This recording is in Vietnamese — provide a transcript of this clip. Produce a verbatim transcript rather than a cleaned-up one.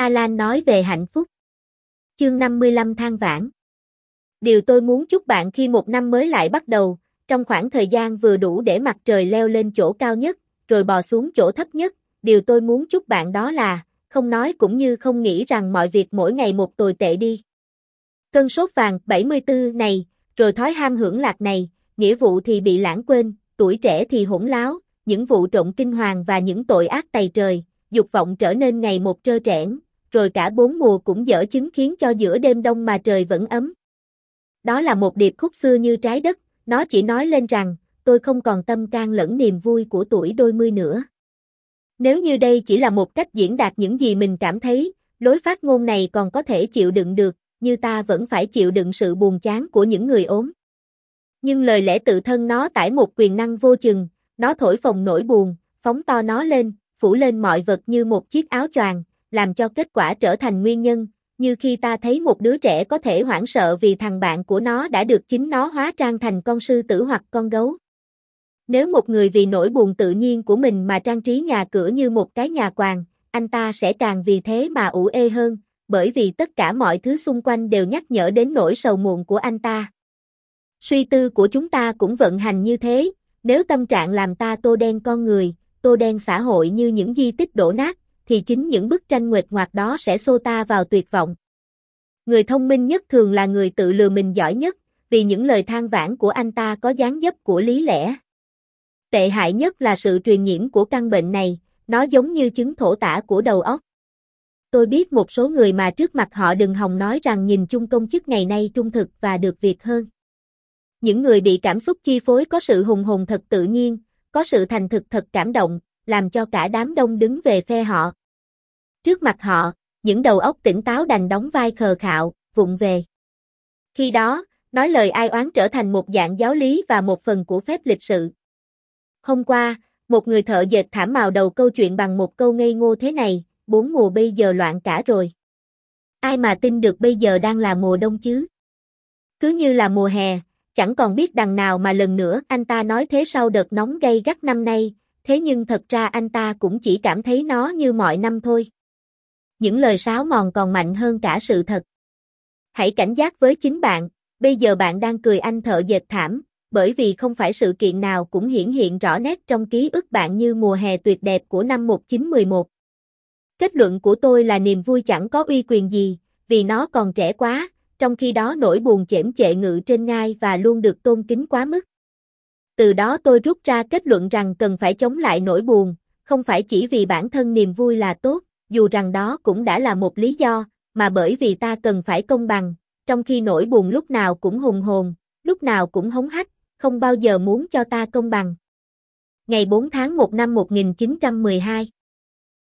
Alan nói về hạnh phúc. Chương năm mươi lăm than vãn. Điều tôi muốn chúc bạn khi một năm mới lại bắt đầu, trong khoảng thời gian vừa đủ để mặt trời leo lên chỗ cao nhất, rồi bò xuống chỗ thấp nhất, điều tôi muốn chúc bạn đó là, không nói cũng như không nghĩ rằng mọi việc mỗi ngày một tồi tệ đi. Cơn sốt vàng bảy mươi tư này, rồi thói ham hưởng lạc này, nghĩa vụ thì bị lãng quên, tuổi trẻ thì hỗn láo, những vụ trộm kinh hoàng và những tội ác tày trời, dục vọng trở nên ngày một trơ trẽn, rồi cả bốn mùa cũng dở chứng khiến cho giữa đêm đông mà trời vẫn ấm. Đó là một điệp khúc xưa như trái đất, nó chỉ nói lên rằng, tôi không còn tâm can lẫn niềm vui của tuổi đôi mươi nữa. Nếu như đây chỉ là một cách diễn đạt những gì mình cảm thấy, lối phát ngôn này còn có thể chịu đựng được, như ta vẫn phải chịu đựng sự buồn chán của những người ốm. Nhưng lời lẽ tự thân nó tải một quyền năng vô chừng, nó thổi phồng nỗi buồn, phóng to nó lên, phủ lên mọi vật như một chiếc áo choàng, làm cho kết quả trở thành nguyên nhân, như khi ta thấy một đứa trẻ có thể hoảng sợ vì thằng bạn của nó đã được chính nó hóa trang thành con sư tử hoặc con gấu. Nếu một người vì nỗi buồn tự nhiên của mình mà trang trí nhà cửa như một cái nhà quàng, anh ta sẽ càng vì thế mà ủ ê hơn, bởi vì tất cả mọi thứ xung quanh đều nhắc nhở đến nỗi sầu muộn của anh ta. Suy tư của chúng ta cũng vận hành như thế, nếu tâm trạng làm ta tô đen con người, tô đen xã hội như những di tích đổ nát, thì chính những bức tranh nguệch ngoạc đó sẽ xô ta vào tuyệt vọng. Người thông minh nhất thường là người tự lừa mình giỏi nhất, vì những lời than vãn của anh ta có dáng dấp của lý lẽ. Tệ hại nhất là sự truyền nhiễm của căn bệnh này, nó giống như chứng thổ tả của đầu óc. Tôi biết một số người mà trước mặt họ đừng hòng nói rằng nhìn chung công chức ngày nay trung thực và được việc hơn. Những người bị cảm xúc chi phối có sự hùng hồn thật tự nhiên, có sự thành thực thật cảm động, làm cho cả đám đông đứng về phe họ. Trước mặt họ, những đầu óc tỉnh táo đành đóng vai khờ khạo, vụng về. Khi đó, nói lời ai oán trở thành một dạng giáo lý và một phần của phép lịch sự. Hôm qua, một người thợ dệt thảm màu đầu câu chuyện bằng một câu ngây ngô thế này, bốn mùa bây giờ loạn cả rồi. Ai mà tin được bây giờ đang là mùa đông chứ? Cứ như là mùa hè, chẳng còn biết đằng nào mà lần nữa anh ta nói thế sau đợt nóng gay gắt năm nay, thế nhưng thật ra anh ta cũng chỉ cảm thấy nó như mọi năm thôi. Những lời sáo mòn còn mạnh hơn cả sự thật. Hãy cảnh giác với chính bạn, bây giờ bạn đang cười anh thợ dệt thảm, bởi vì không phải sự kiện nào cũng hiển hiện rõ nét trong ký ức bạn như mùa hè tuyệt đẹp của năm một nghìn chín trăm mười một. Kết luận của tôi là niềm vui chẳng có uy quyền gì, vì nó còn trẻ quá, trong khi đó nỗi buồn chễm chệ ngự trên ngai và luôn được tôn kính quá mức. Từ đó tôi rút ra kết luận rằng cần phải chống lại nỗi buồn, không phải chỉ vì bản thân niềm vui là tốt, dù rằng đó cũng đã là một lý do, mà bởi vì ta cần phải công bằng, trong khi nỗi buồn lúc nào cũng hùng hồn, lúc nào cũng hống hách, không bao giờ muốn cho ta công bằng. Ngày bốn tháng một năm một nghìn chín trăm mười hai